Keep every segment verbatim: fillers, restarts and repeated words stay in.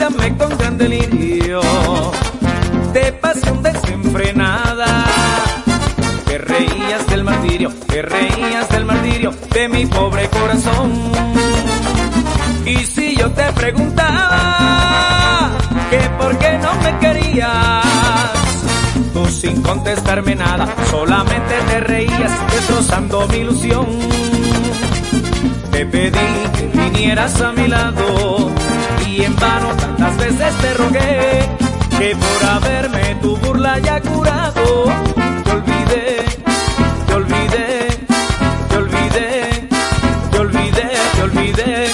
Cuéntame con gran delirio de pasión desenfrenada. Te reías del martirio, te reías del martirio de mi pobre corazón. Y si yo te preguntaba que por qué no me querías, tú sin contestarme nada, solamente te reías destrozando mi ilusión. Te pedí que vinieras a mi lado y en vano tantas veces te rogué, que por haberme tu burla ya curado, te olvidé, te olvidé, te olvidé, te olvidé, te olvidé.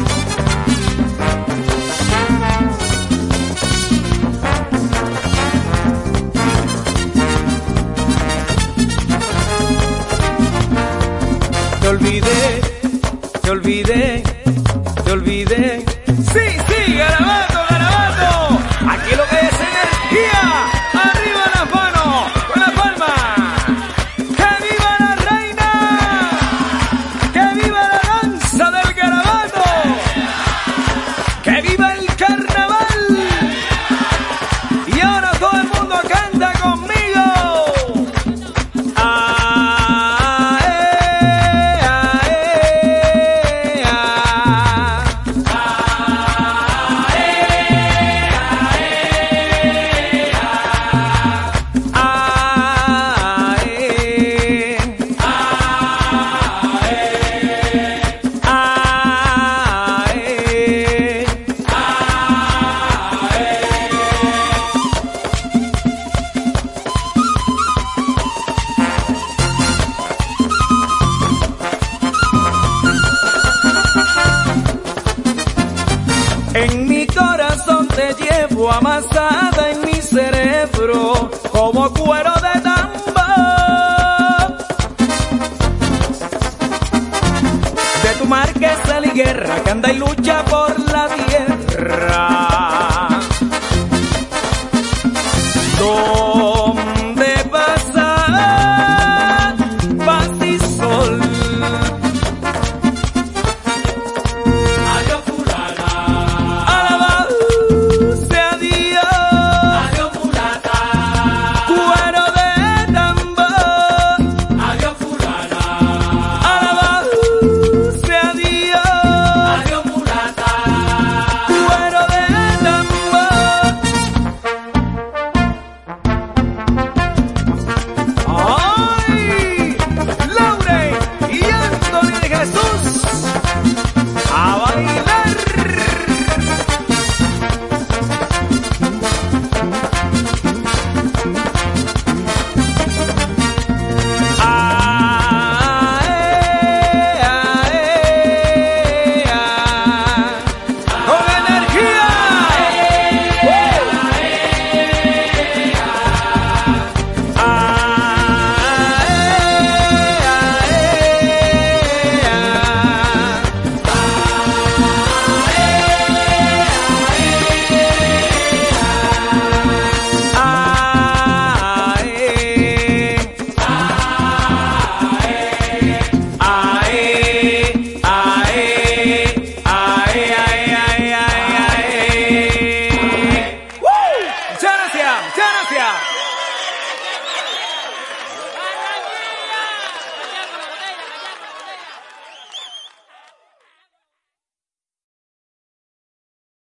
Te olvidé, te olvidé, te olvidé. Sí, sí, Garabato, Garabato. Aquí lo que es energía. Arriba las manos, con la palma. ¡Que viva la reina! ¡Que viva la danza del Garabato! ¡Que viva el carnaval! Y ahora todo el mundo canta conmigo. Ah, eh, ah, eh, ah. En mi corazón te llevo amasada en mi cerebro como cuero de tambor. De tu marquesa y guerra que anda y lucha por